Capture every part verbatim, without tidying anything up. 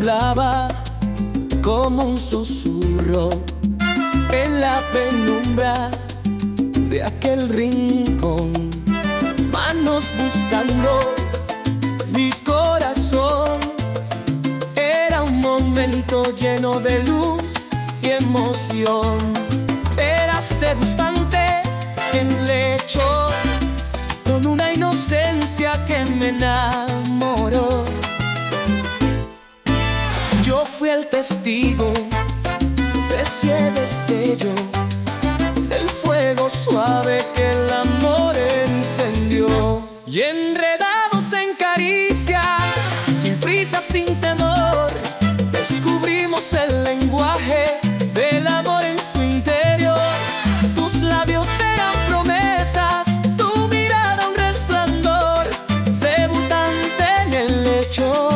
hablaba como un susurro en la penumbra de aquel rincón, manos buscando mi corazón. Era un momento lleno de luz y emoción. Eras debutante en lecho, con una inocencia que me enamoró. Yo fui el testigo de ese destello, del fuego suave que el amor encendió. Y enredados en caricias, sin prisa, sin temor, descubrimos el lenguaje del amor en su interior. Tus labios eran promesas, tu mirada un resplandor, debutante en el lecho.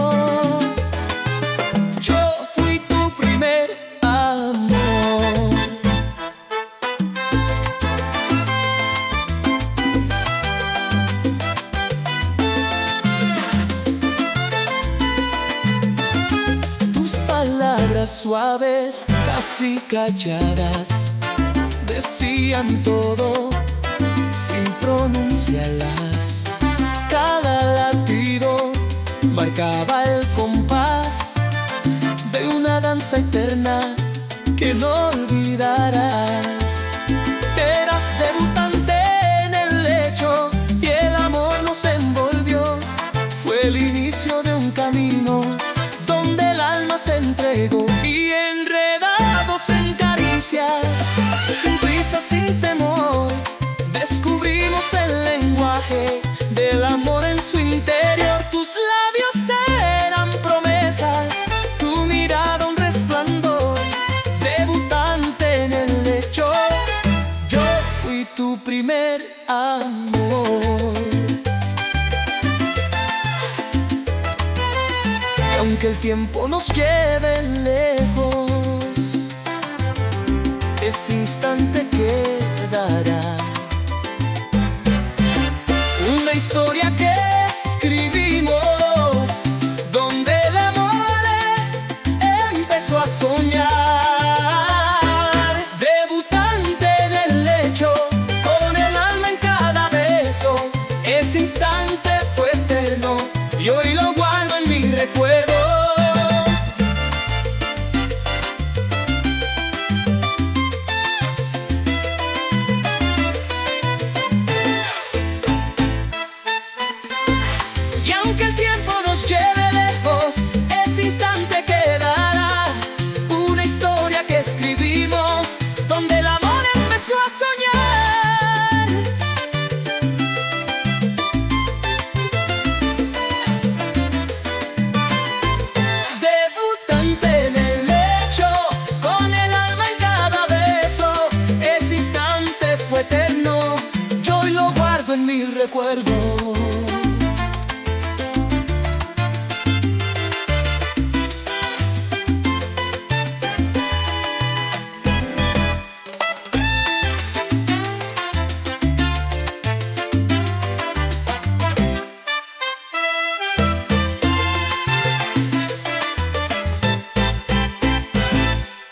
Palabras suaves, casi calladas, decían todo sin pronunciarlas. Cada latido marcaba el compás de una danza eterna que no olvidarás. Eras debutante en el lecho y el amor nos envolvió. Fue el inicio de un camino donde el alma se entregó. Y enredados en caricias, sin prisa, sin temor, descubrimos el lenguaje del amor en su interior. Tus labios eran promesas, tu mirada un resplandor, debutante en el lecho. Yo fui tu primer amor. Aunque el tiempo nos lleve lejos, ese instante quedará. Una historia que escribimos, donde el amor empezó a soñar. Debutante en el lecho, con el alma en cada beso. Ese instante fue eterno y hoy lo guardo en mi recuerdo. Y aunque el tiempo nos lleve lejos, ese instante quedará. Una historia que escribimos, donde el amor empezó a soñar. Debutante en el lecho, con el alma en cada beso. Ese instante fue eterno, yo hoy lo guardo en mi recuerdo.